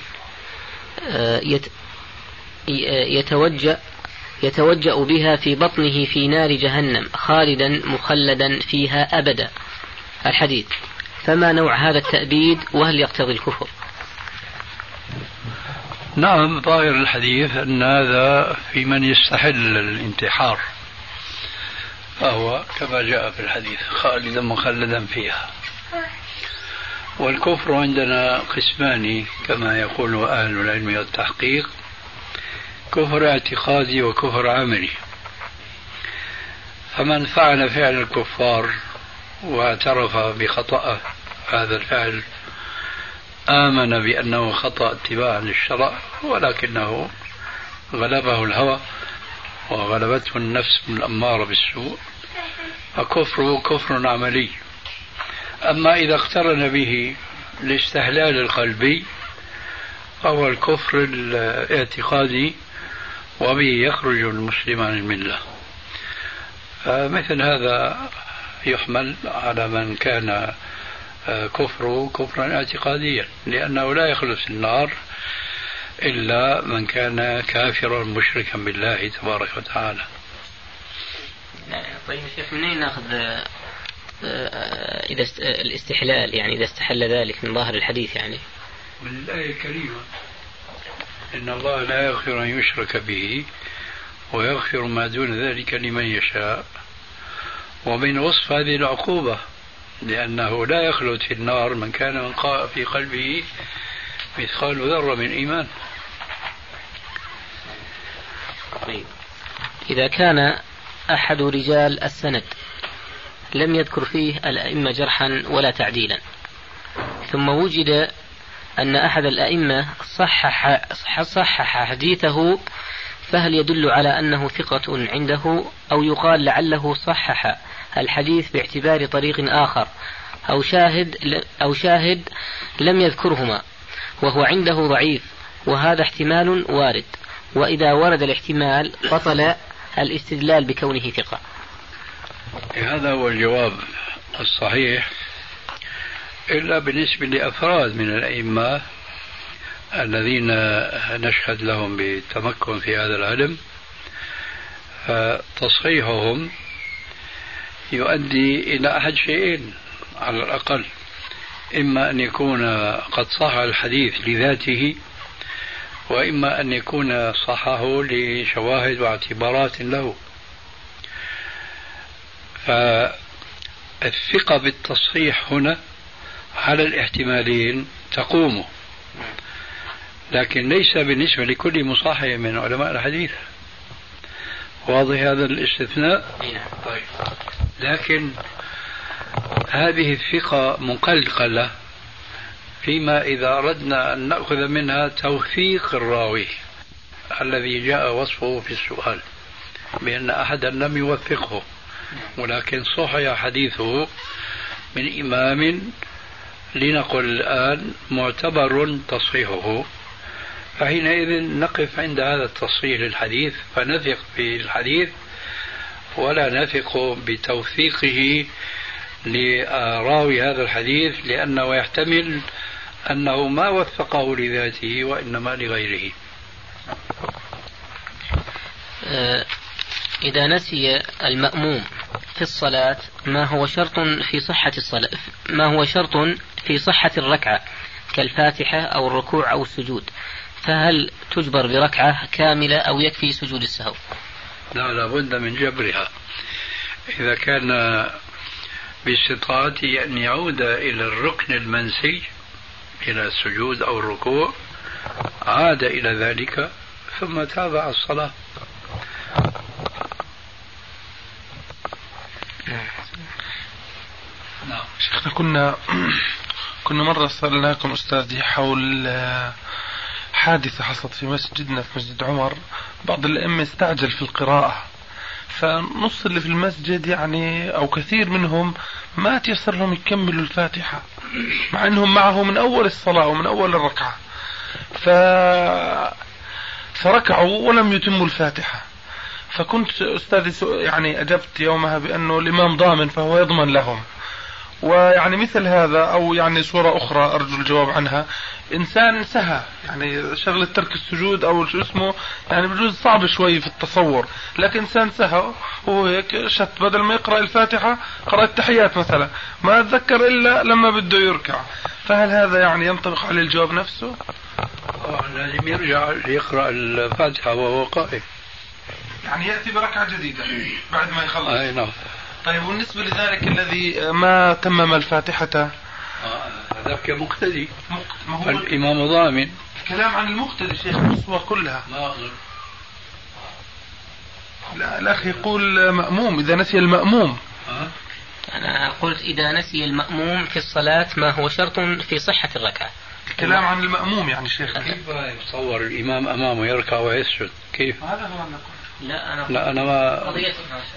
يتوجأ بها في بطنه في نار جهنم خالدا مخلدا فيها أبدا. الحديث. فما نوع هذا التأبيد وهل يقتضي الكفر؟ نعم، ظاهر الحديث أن هذا في من يستحل الانتحار، فهو كما جاء في الحديث خالدا مخلدا فيها. والكفر عندنا قسمان كما يقول أهل العلم والتحقيق: كفر اعتقادي وكفر عملي. فمن فعل فعل الكفار واعترف بخطأه هذا الفعل، آمن بأنه خطأ اتباعا للشرع، ولكنه غلبه الهوى وغلبته النفس الأمارة بالسوء، فكفره كفر عملي. أما إذا اقترن به الاستحلال القلبي فهو الكفر الاعتقادي، وبه يخرج المسلم عن الملة. فمثل هذا يحمل على من كان كفره كفرا اعتقاديا، لأنه لا يخلص النار إلا من كان كافرا مشركا بالله تبارك وتعالى. طيب شيخ، منين ناخذ إذا الاستحلال يعني إذا استحل ذلك من ظاهر الحديث يعني من الآية الكريمة إن الله لا يغفر أن يشرك به ويغفر ما دون ذلك لمن يشاء، ومن وصف هذه العقوبة لأنه لا يخلد في النار من كان في قلبه مثقال ذرة من إيمان. طيب. إذا كان أحد رجال السند لم يذكر فيه الأئمة جرحا ولا تعديلا، ثم وجد أن أحد الأئمة صحح حديثه، فهل يدل على أنه ثقة عنده، أو يقال لعله صحح الحديث باعتبار طريق آخر أو شاهد لم يذكرهما وهو عنده ضعيف، وهذا احتمال وارد، وإذا ورد الاحتمال بطل الاستدلال بكونه ثقة؟ هذا هو الجواب الصحيح، إلا بالنسبة لأفراد من الأئمة الذين نشهد لهم بالتمكن في هذا العلم، فتصحيحهم يؤدي إلى أحد شيئين على الأقل: إما أن يكون قد صح الحديث لذاته، وإما أن يكون صحه لشواهد واعتبارات له. فالثقة بالتصحيح هنا على الاحتمالين تقوم، لكن ليس بالنسبة لكل مصحح من علماء الحديث. واضح هذا الاستثناء؟ طيب. لكن هذه الثقة مقلقلة فيما إذا أردنا أن نأخذ منها توثيق الراوي الذي جاء وصفه في السؤال بأن أحدا لم يوثقه، ولكن صحح حديثه من إمام لنقل الآن معتبر تصحيحه، فحينئذ نقف عند هذا التصحيح للحديث فنثق بالحديث ولا نثق بتوثيقه لراوي هذا الحديث، لأنه يحتمل أنه ما وثقه لذاته وإنما لغيره. إذا نسي المأموم في الصلاة ما هو شرط في صحة الصلاة، ما هو شرط في صحة الركعة كالفاتحة أو الركوع أو السجود، فهل تجبر بركعة كاملة أو يكفي سجود السهو؟ لا، لابد من جبرها. إذا كان باستطاعته أن يعود إلى الركن المنسي إلى السجود أو الركوع عاد إلى ذلك ثم تابع الصلاة. نعم. شيخنا كنا مرة سألناكم أستاذي حول حادثة حصلت في مسجدنا في مسجد عمر. بعض الأئمة استعجل في القراءة، فنص اللي في المسجد يعني أو كثير منهم ما تيسر لهم يكملوا الفاتحة مع أنهم معه من أول الصلاة ومن أول الركعة، فركعوا ولم يتموا الفاتحة. فكنت أستاذي يعني أجبت يومها بأنه الإمام ضامن فهو يضمن لهم. ويعني مثل هذا أو يعني صورة أخرى أرجو الجواب عنها: إنسان سهى يعني شغلة ترك السجود أو شو اسمه، يعني بجوز صعب شوي في التصور، لكن إنسان سهى هو هيك شت بدل ما يقرأ الفاتحة قرأ التحيات مثلا، ما أتذكر إلا لما بده يركع، فهل هذا يعني ينطبق على الجواب نفسه؟ لازم يرجع يقرأ الفاتحة وهو قائم، يعني يأتي بركعة جديدة بعد ما يخلص. أي نعم. طيب، والنسبة لذلك الذي ما تمم الفاتحة هذاك مقتدي، ما هو الإمام ضامن. كلام عن المقتدي شيخ الصور كلها. ما أظن. لا، الأخ يقول مأموم إذا نسي المأموم. أنا قلت إذا نسي المأموم في الصلاة ما هو شرط في صحة الركعة. كلام عن المأموم يعني شيخ. كيف يتصور الإمام أمامه يركع ويسجد؟ كيف؟ هذا هو أنا لا أنا ما قضية.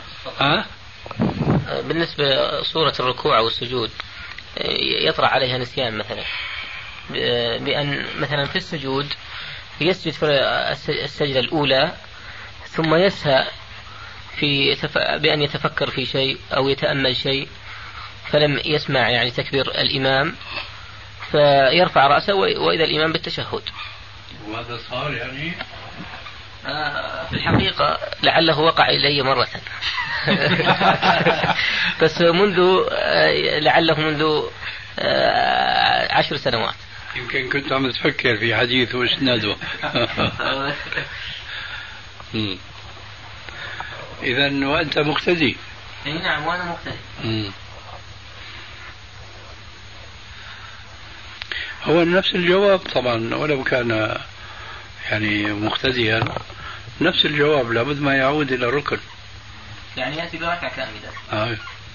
بالنسبة صورة الركوع والسجود يطرأ عليها نسيان مثلا، بأن مثلا في السجود يسجد في السجدة الأولى ثم يسهى بأن يتفكر في شيء أو يتأمل شيء فلم يسمع يعني تكبير الإمام فيرفع رأسه وإذا الإمام بالتشهد. وهذا صار يعني في الحقيقة لعله وقع إلي مرة بس لعله منذ 10 سنوات. يمكن كنت عم تفكر في حديث واسناده. إذا وأنت مقتدي. اي نعم وانا مقتدي. هو نفس الجواب طبعا ولو كان يعني مقتديا، نفس الجواب لابد ما يعود إلى الركن، يعني يأتي بركعة كاملة.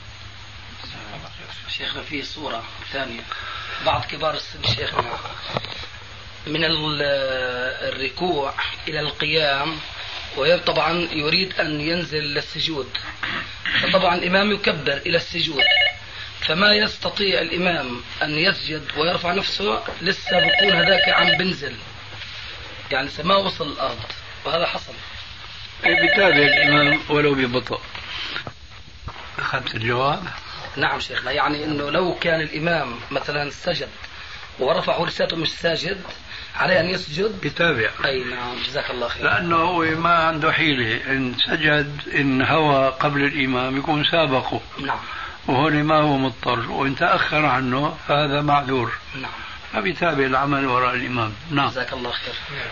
شيخنا في صورة ثانية، بعض كبار السن شيخنا من الركوع إلى القيام وطبعا يريد أن ينزل للسجود، فطبعا الإمام يكبر إلى السجود، فما يستطيع الإمام أن يسجد ويرفع نفسه، لسه بيكون هذاك عم بنزل، يعني ما وصل الأرض، وهذا حصل. بالتالي الإمام ولو ببطء. أخذت الجواب؟ نعم شيخنا، يعني أنه لو كان الإمام مثلا سجد ورفع لساته مش ساجد، عليه أن يسجد يتابع. أي نعم، جزاك الله خير. لأنه هو ما عنده حيلة، إن سجد إن هوى قبل الإمام يكون سابقه. نعم. وهون ما هو مضطر، وإن تأخر عنه فهذا معذور. نعم. فبيتابع العمل وراء الإمام. نعم. جزاك الله خير.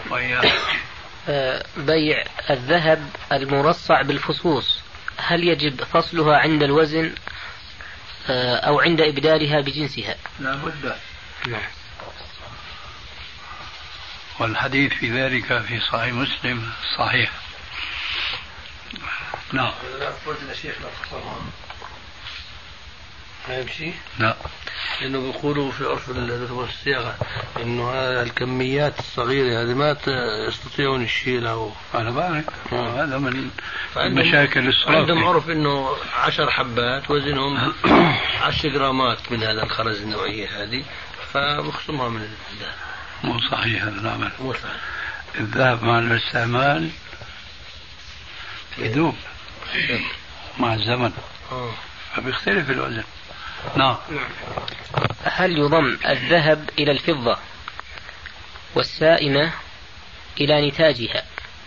بيع الذهب المرصع بالفصوص، هل يجب فصلها عند الوزن أو عند إبدالها بجنسها؟ لا بد. والحديث في ذلك في صحيح مسلم صحيح. نعم. ما يمشي؟ لا، لأنه بيقولوا في عرف الصياغة إنه الكميات الصغيرة هذه ما يستطيعون يشيلها. أنا بعرف هذا من مشاكل الصرافة. عندهم عرف إنه 10 حبات وزنهم 10 جرامات من هذا الخرز النوعية هذه، فبخصمها من الذهب. مو صحيح هذا العمل. مو صحيح. الذهب مع الاستعمال يذوب مع الزمن، فبيختلف الوزن. نعم. هل يضم الذهب إلى الفضة والسائمة إلى نتاجها؟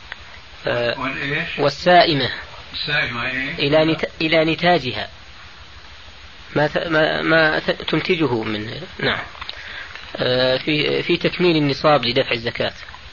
والسائمة إلى نتاجها ما تنتجه من. نعم. في تكميل النصاب لدفع الزكاة.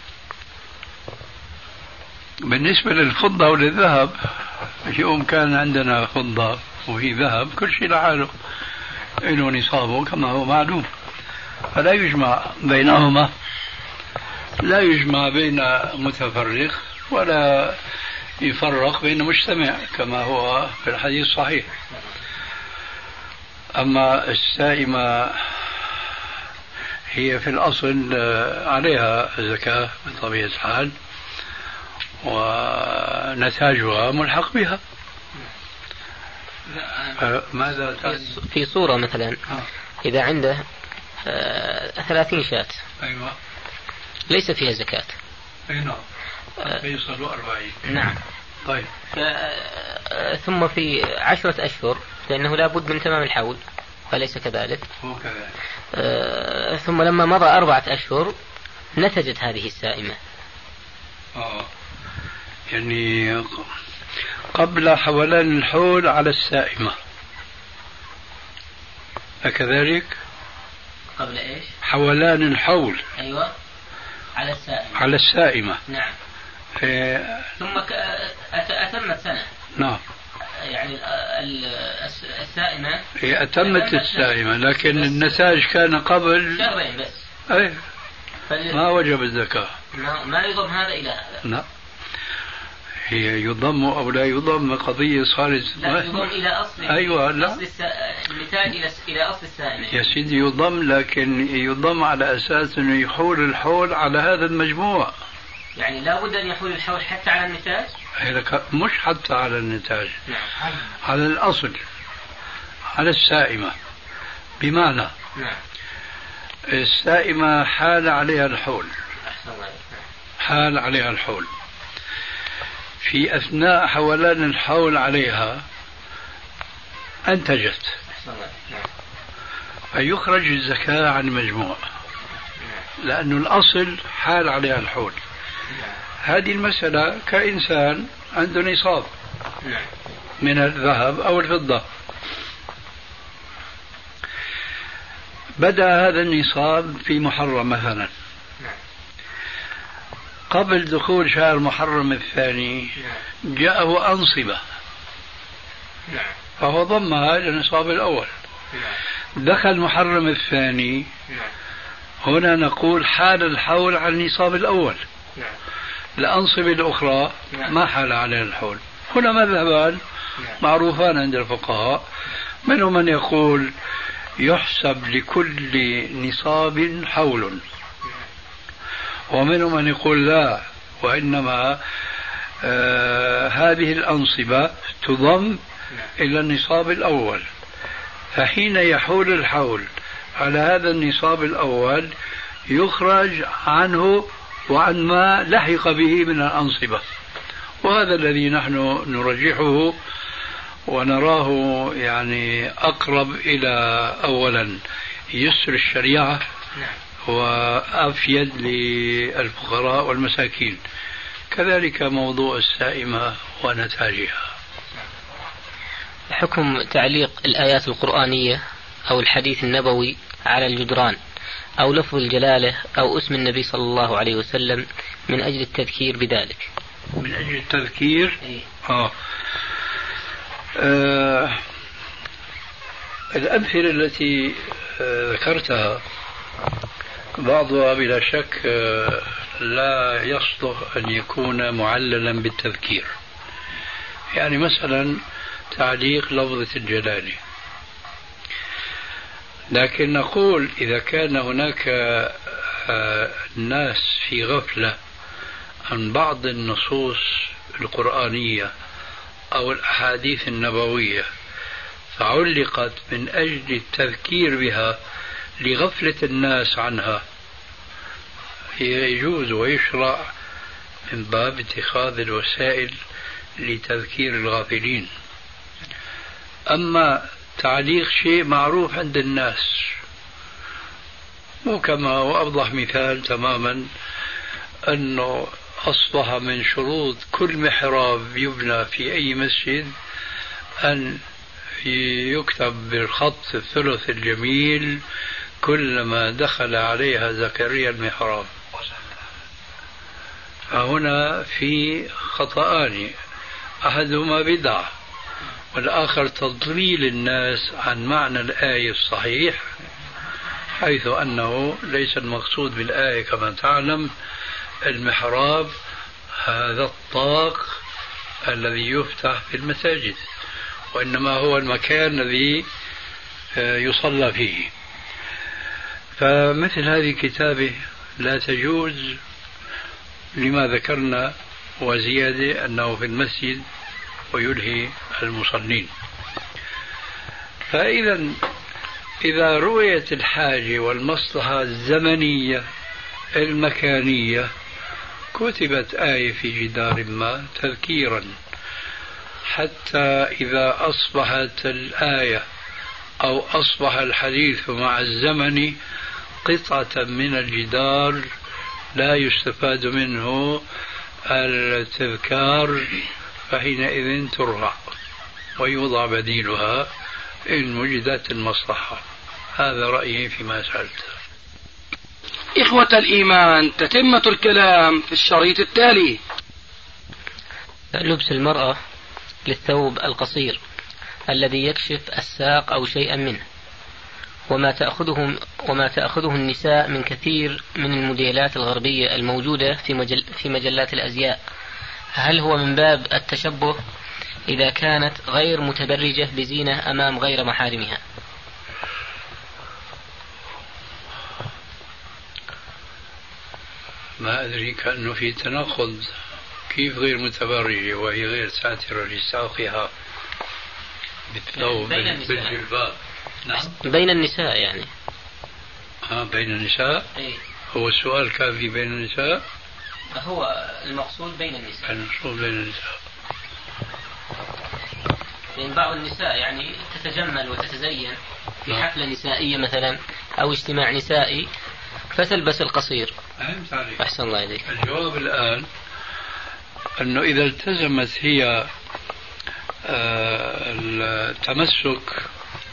بالنسبة للفضة وللذهب، يوم كان عندنا فضة وهي ذهب كل شيء لحاله له نصابه كما هو معلوم، فلا يجمع بينهما، لا يجمع بين متفرق ولا يفرق بين مجتمع كما هو في الحديث الصحيح. أما السائمة هي في الأصل عليها زكاة بطبيعة الحال، ونتاجها ملحق بها. ماذا في صورة مثلا إذا عنده 30 شاة، أيوة، ليس فيها زكاة. نعم. يصلوا 40. نعم. طيب. ثم في 10 أشهر، لأنه لا بد من تمام الحول، فليس كذلك. هو كذلك. ثم لما مضى 4 أشهر نتجت هذه السائمة. يعني قبل حولان الحول على السائمة، أكذلك؟ قبل إيش؟ حولان الحول. أيوة، على السائمة. على السائمة. نعم. ثم أتمت سنة. نعم. يعني السائمة هي أتمت السائمة، لكن النتاج كان قبل شهرين بس. أي ما وجب الزكاة. ما يضم هذا إلى هذا. لا، هي يضم أو لا يضم قضية صارت. لا، يضم إلى أصل. أيوة. لا، النتاج إلى أصل السائمة. يا سيدي يضم، لكن يضم على أساس أنه يحول الحول على هذا المجموع. يعني لا بد أن يحول الحول حتى على النتاج. مش حتى على النتاج. نعم. على الأصل، على السائمة. بمعنى نعم. السائمة حال عليها الحول، حال عليها الحول، في أثناء حولان الحول عليها أنتجت، فيخرج الزكاة عن المجموع، لأن الأصل حال عليها الحول. هذه المسألة كإنسان عنده نصاب من الذهب أو الفضة، بدأ هذا النصاب في محرم مثلا، قبل دخول شهر محرم الثاني جاءه أنصبة فهو ضمها إلى النصاب الأول. دخل محرم الثاني، هنا نقول حال الحول على النصاب الأول، الأنصبة الأخرى ما حال عليها الحول. هنا مذهبان معروفان عند الفقهاء، منهم من يقول يحسب لكل نصاب حول، ومنهم من يقول لا، وإنما هذه الأنصبة تضم إلى النصاب الأول، فحين يحول الحول على هذا النصاب الأول يخرج عنه وعن ما لحق به من الأنصبة. وهذا الذي نحن نرجحه ونراه يعني أقرب إلى أولا يسر الشريعة وأفيد للفقراء والمساكين، كذلك موضوع السائمة ونتاجها. حكم تعليق الآيات القرآنية أو الحديث النبوي على الجدران أو لفظ الجلالة أو اسم النبي صلى الله عليه وسلم من أجل التذكير بذلك. من أجل التذكير؟ الأمثلة التي ذكرتها بعضها بلا شك لا يصلح أن يكون معللا بالتذكير. يعني مثلا تعليق لفظة الجلالة، لكن نقول إذا كان هناك ناس في غفلة عن بعض النصوص القرآنية أو الأحاديث النبوية فعلقت من أجل التذكير بها لغفلة الناس عنها، يجوز ويشرع من باب اتخاذ الوسائل لتذكير الغافلين. أما تعليق شيء معروف عند الناس، مو كما وأوضح مثال تماما أنه أصبح من شروط كل محراب يبنى في أي مسجد أن يكتب بالخط الثلث الجميل كلما دخل عليها زكريا المحراب. فهنا في خطأان، أحدهما بدعة والآخر تضليل الناس عن معنى الآية الصحيح، حيث أنه ليس المقصود بالآية كما تعلم المحراب هذا الطاق الذي يفتح في المساجد، وإنما هو المكان الذي يصلى فيه. فمثل هذه الكتابة لا تجوز لما ذكرنا، وزيادة أنه في المسجد ويلهي المصلين. إذا رؤيت الحاجة والمصلحة الزمنية المكانية كتبت آية في جدار ما تذكيرا، حتى إذا أصبحت الآية أو أصبح الحديث مع الزمن قطعة من الجدار لا يستفاد منه التذكار، فحينئذ ترفع ويوضع بديلها إن وجدت المصلحة. هذا رأيي فيما سألت. إخوة الإيمان، تتمة الكلام في الشريط التالي. لبس المرأة للثوب القصير الذي يكشف الساق أو شيئا منه، وما تأخذه النساء من كثير من الموديلات الغربية الموجودة في مجلات الأزياء، هل هو من باب التشبه إذا كانت غير متبرجة بزينة أمام غير محارمها؟ ما أدري، كأنه في تناقض. كيف غير متبرجة وهي غير ساترة لساقها بالثوب بالجلباب؟ نعم. بين النساء يعني. بين النساء؟ إيه؟ هو السؤال كان في بين النساء؟ هو المقصود بين النساء. المقصود بين النساء. لأن بعض النساء يعني تتجمل وتتزين في حفلة نسائية مثلا أو اجتماع نسائي فتلبس القصير، فهمت عليك. أحسن الله إليك. الجواب الآن أنه إذا التزمت هي التمسك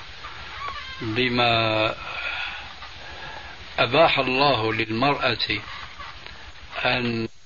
بما أباح الله للمرأة أن